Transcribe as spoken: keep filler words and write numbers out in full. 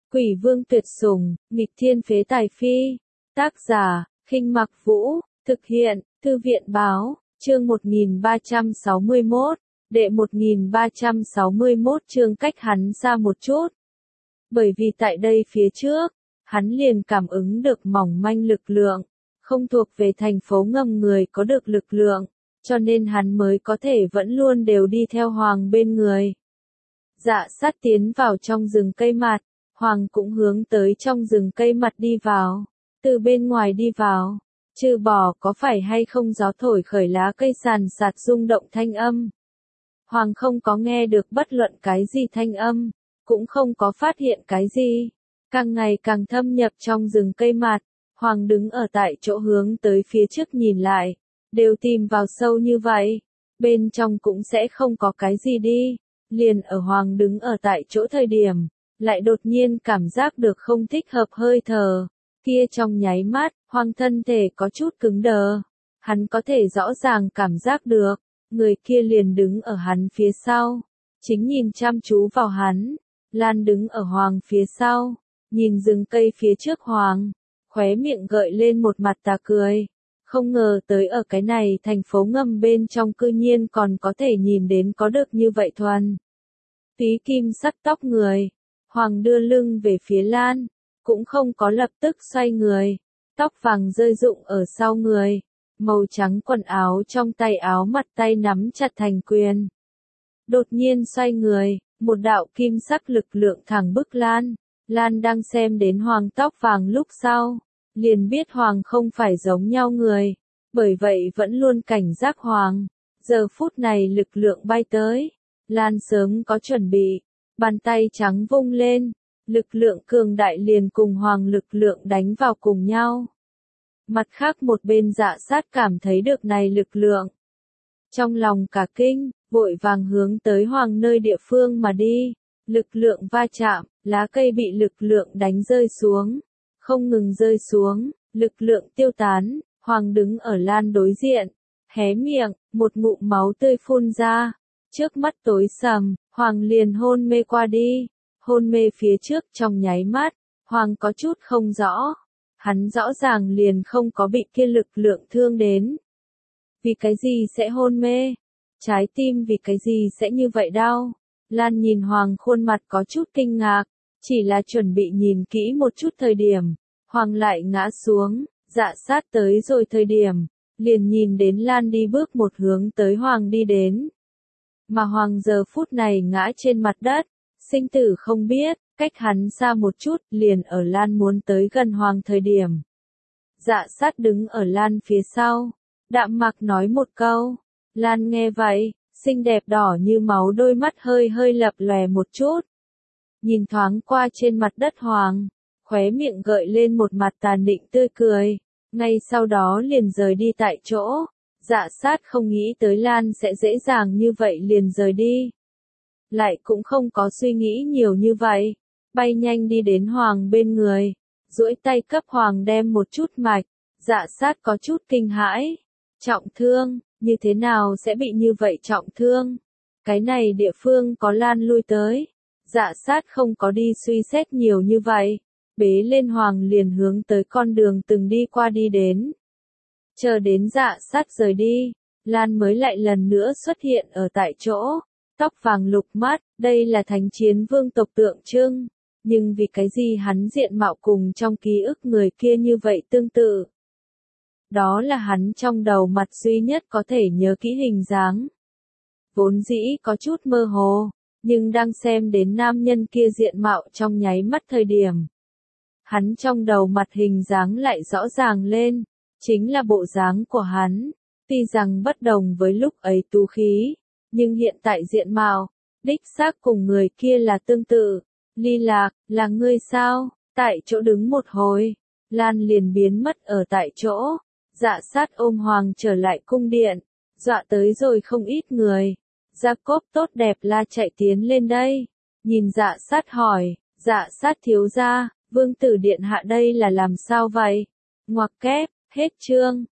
Quỷ vương tuyệt sủng, nghịch thiên phế tài phi. Tác giả, Khinh Mặc Vũ, thực hiện, Thư viện báo, chương một nghìn ba trăm sáu mươi mốt, đệ một nghìn ba trăm sáu mươi mốt chương cách hắn xa một chút. Bởi vì tại đây phía trước, hắn liền cảm ứng được mỏng manh lực lượng, không thuộc về thành phố ngầm người có được lực lượng, cho nên hắn mới có thể vẫn luôn đều đi theo Hoàng bên người. Dạ sát tiến vào trong rừng cây mặt, Hoàng cũng hướng tới trong rừng cây mặt đi vào, từ bên ngoài đi vào, trừ bỏ có phải hay không gió thổi khởi lá cây sàn sạt rung động thanh âm. Hoàng không có nghe được bất luận cái gì thanh âm, cũng không có phát hiện cái gì, càng ngày càng thâm nhập trong rừng cây mặt, Hoàng đứng ở tại chỗ hướng tới phía trước nhìn lại, đều tìm vào sâu như vậy, bên trong cũng sẽ không có cái gì đi, liền ở Hoàng đứng ở tại chỗ thời điểm, lại đột nhiên cảm giác được không thích hợp hơi thở, kia trong nháy mắt, Hoàng thân thể có chút cứng đờ, hắn có thể rõ ràng cảm giác được, người kia liền đứng ở hắn phía sau, chính nhìn chăm chú vào hắn, Lan đứng ở Hoàng phía sau, nhìn rừng cây phía trước Hoàng, khóe miệng gợi lên một mặt tà cười, không ngờ tới ở cái này thành phố ngầm bên trong cư nhiên còn có thể nhìn đến có được như vậy thuần. Tí kim sắc tóc người, Hoàng đưa lưng về phía Lan, cũng không có lập tức xoay người, tóc vàng rơi rụng ở sau người, màu trắng quần áo trong tay áo mặt tay nắm chặt thành quyền. Đột nhiên xoay người, một đạo kim sắc lực lượng thẳng bức Lan, Lan đang xem đến Hoàng tóc vàng lúc sau, liền biết Hoàng không phải giống nhau người, bởi vậy vẫn luôn cảnh giác Hoàng. Giờ phút này lực lượng bay tới, Lan sớm có chuẩn bị, bàn tay trắng vung lên, lực lượng cường đại liền cùng Hoàng lực lượng đánh vào cùng nhau. Mặt khác một bên Dạ sát cảm thấy được này lực lượng. Trong lòng cả kinh, vội vàng hướng tới Hoàng nơi địa phương mà đi, lực lượng va chạm, lá cây bị lực lượng đánh rơi xuống, không ngừng rơi xuống, lực lượng tiêu tán, Hoàng đứng ở Lan đối diện, hé miệng, một ngụm máu tươi phun ra, trước mắt tối sầm, Hoàng liền hôn mê qua đi, hôn mê phía trước trong nháy mắt, Hoàng có chút không rõ, hắn rõ ràng liền không có bị kia lực lượng thương đến. Vì cái gì sẽ hôn mê? Trái tim vì cái gì sẽ như vậy đau? Lan nhìn Hoàng khuôn mặt có chút kinh ngạc, chỉ là chuẩn bị nhìn kỹ một chút thời điểm, Hoàng lại ngã xuống, Dạ sát tới rồi thời điểm, liền nhìn đến Lan đi bước một hướng tới Hoàng đi đến. Mà Hoàng giờ phút này ngã trên mặt đất, sinh tử không biết, cách hắn xa một chút, liền ở Lan muốn tới gần Hoàng thời điểm. Dạ sát đứng ở Lan phía sau, đạm mạc nói một câu, Lan nghe vậy, xinh đẹp đỏ như máu đôi mắt hơi hơi lập lòe một chút. Nhìn thoáng qua trên mặt đất Hoàng, khóe miệng gợi lên một mặt tàn định tươi cười, ngay sau đó liền rời đi tại chỗ. Dạ sát không nghĩ tới Lan sẽ dễ dàng như vậy liền rời đi. Lại cũng không có suy nghĩ nhiều như vậy, bay nhanh đi đến Hoàng bên người, duỗi tay cấp Hoàng đem một chút mạch, Dạ sát có chút kinh hãi, trọng thương, như thế nào sẽ bị như vậy trọng thương? Cái này địa phương có Lan lui tới, Dạ sát không có đi suy xét nhiều như vậy, bế lên Hoàng liền hướng tới con đường từng đi qua đi đến. Chờ đến Dạ sát rời đi, Lan mới lại lần nữa xuất hiện ở tại chỗ, tóc vàng lục mắt, đây là thánh chiến vương tộc tượng trưng, nhưng vì cái gì hắn diện mạo cùng trong ký ức người kia như vậy tương tự. Đó là hắn trong đầu mặt duy nhất có thể nhớ kỹ hình dáng. Vốn dĩ có chút mơ hồ, nhưng đang xem đến nam nhân kia diện mạo trong nháy mắt thời điểm. Hắn trong đầu mặt hình dáng lại rõ ràng lên, chính là bộ dáng của hắn, tuy rằng bất đồng với lúc ấy tú khí, nhưng hiện tại diện mạo, đích xác cùng người kia là tương tự. Ly Lạc, là ngươi sao? Tại chỗ đứng một hồi, Lan liền biến mất ở tại chỗ. Dạ sát ôm Hoàng trở lại cung điện, dọa tới rồi không ít người. Jacob tốt đẹp la chạy tiến lên đây, nhìn Dạ sát hỏi, Dạ sát thiếu gia, vương tử điện hạ đây là làm sao vậy? Ngoặc kép, hết chương.